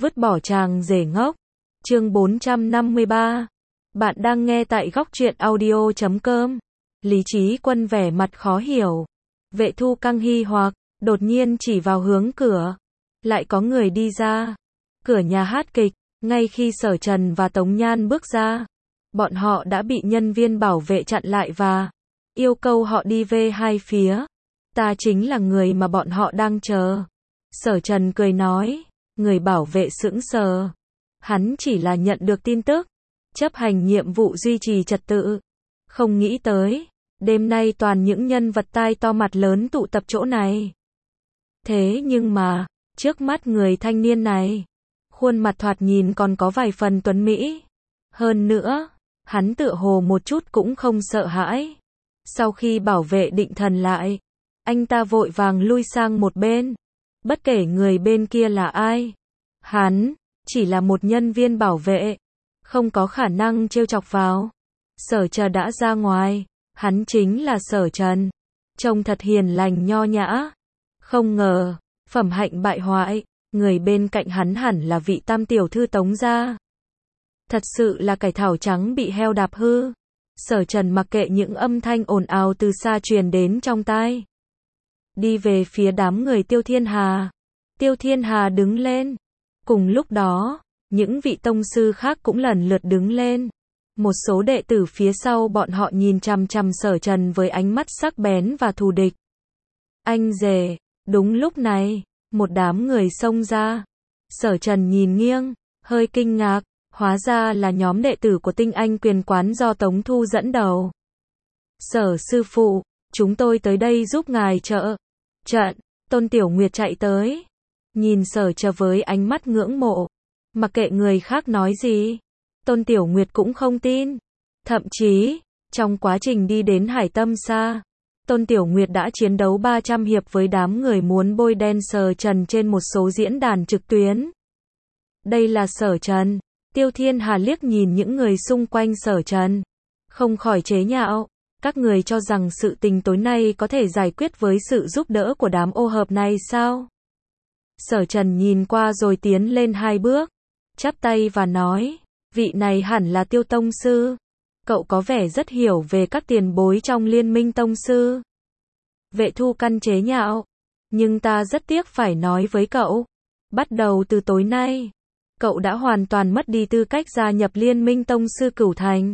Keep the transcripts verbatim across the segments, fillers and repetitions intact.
vứt bỏ chàng rể ngốc. Chương bốn trăm năm mươi ba. Bạn đang nghe tại góc truyện audio chấm com. Lý Chí Quân vẻ mặt khó hiểu. Vệ Thu Căng nghi hoặc, đột nhiên chỉ vào hướng cửa. Lại có người đi ra. Cửa nhà hát kịch, ngay khi Sở Trần và Tống Nhan bước ra, bọn họ đã bị nhân viên bảo vệ chặn lại và yêu cầu họ đi về hai phía. Ta chính là người mà bọn họ đang chờ. Sở Trần cười nói. Người bảo vệ sững sờ. Hắn chỉ là nhận được tin tức, chấp hành nhiệm vụ duy trì trật tự. Không nghĩ tới, đêm nay toàn những nhân vật tai to mặt lớn tụ tập chỗ này. Thế nhưng mà, trước mắt người thanh niên này, khuôn mặt thoạt nhìn còn có vài phần tuấn mỹ. Hơn nữa, hắn tựa hồ một chút cũng không sợ hãi. Sau khi bảo vệ định thần lại, anh ta vội vàng lui sang một bên. Bất kể người bên kia là ai, hắn chỉ là một nhân viên bảo vệ, không có khả năng trêu chọc vào. Sở Trần đã ra ngoài, hắn chính là Sở Trần, trông thật hiền lành nho nhã. Không ngờ, phẩm hạnh bại hoại, người bên cạnh hắn hẳn là vị tam tiểu thư Tống gia. Thật sự là cải thảo trắng bị heo đạp hư. Sở Trần mặc kệ những âm thanh ồn ào từ xa truyền đến trong tai, đi về phía đám người Tiêu Thiên Hà. Tiêu Thiên Hà đứng lên. Cùng lúc đó, những vị tông sư khác cũng lần lượt đứng lên. Một số đệ tử phía sau bọn họ nhìn chằm chằm Sở Trần với ánh mắt sắc bén và thù địch. Anh rể, đúng lúc này, một đám người xông ra. Sở Trần nhìn nghiêng, hơi kinh ngạc, hóa ra là nhóm đệ tử của Tinh Anh Quyền Quán do Tống Thu dẫn đầu. Sở sư phụ, chúng tôi tới đây giúp ngài trợ trận. Tôn Tiểu Nguyệt chạy tới, nhìn Sở Trần với ánh mắt ngưỡng mộ. Mặc kệ người khác nói gì, Tôn Tiểu Nguyệt cũng không tin. Thậm chí, trong quá trình đi đến Hải Tâm Sa, Tôn Tiểu Nguyệt đã chiến đấu ba trăm hiệp với đám người muốn bôi đen Sở Trần trên một số diễn đàn trực tuyến. Đây là Sở Trần. Tiêu Thiên Hà liếc nhìn những người xung quanh Sở Trần, không khỏi chế nhạo. Các người cho rằng sự tình tối nay có thể giải quyết với sự giúp đỡ của đám ô hợp này sao? Sở Trần nhìn qua rồi tiến lên hai bước, chắp tay và nói, vị này hẳn là Tiêu tông sư. Cậu có vẻ rất hiểu về các tiền bối trong liên minh tông sư. Vệ Thu Căn chế nhạo, nhưng ta rất tiếc phải nói với cậu, bắt đầu từ tối nay, cậu đã hoàn toàn mất đi tư cách gia nhập liên minh tông sư Cửu Thành.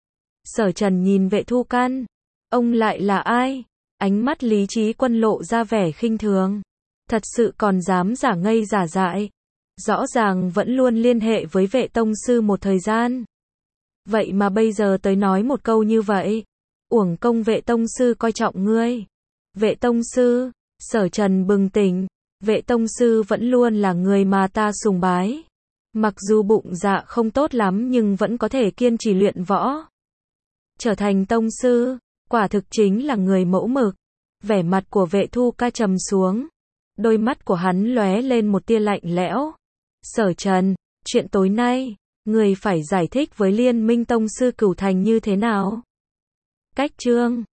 Sở Trần nhìn Vệ Thu Căn, ông lại là ai? Ánh mắt Lý Chí Quân lộ ra vẻ khinh thường. Thật sự còn dám giả ngây giả dại. Rõ ràng vẫn luôn liên hệ với Vệ tông sư một thời gian. Vậy mà bây giờ tới nói một câu như vậy. Uổng công Vệ tông sư coi trọng ngươi. Vệ tông sư, Sở Trần bừng tỉnh. Vệ tông sư vẫn luôn là người mà ta sùng bái. Mặc dù bụng dạ không tốt lắm nhưng vẫn có thể kiên trì luyện võ. Trở thành tông sư, quả thực chính là người mẫu mực. Vẻ mặt của Vệ Thu Ca trầm xuống. Đôi mắt của hắn lóe lên một tia lạnh lẽo. Sở Trần, chuyện tối nay, người phải giải thích với liên minh tông sư Cửu Thành như thế nào? Cách chương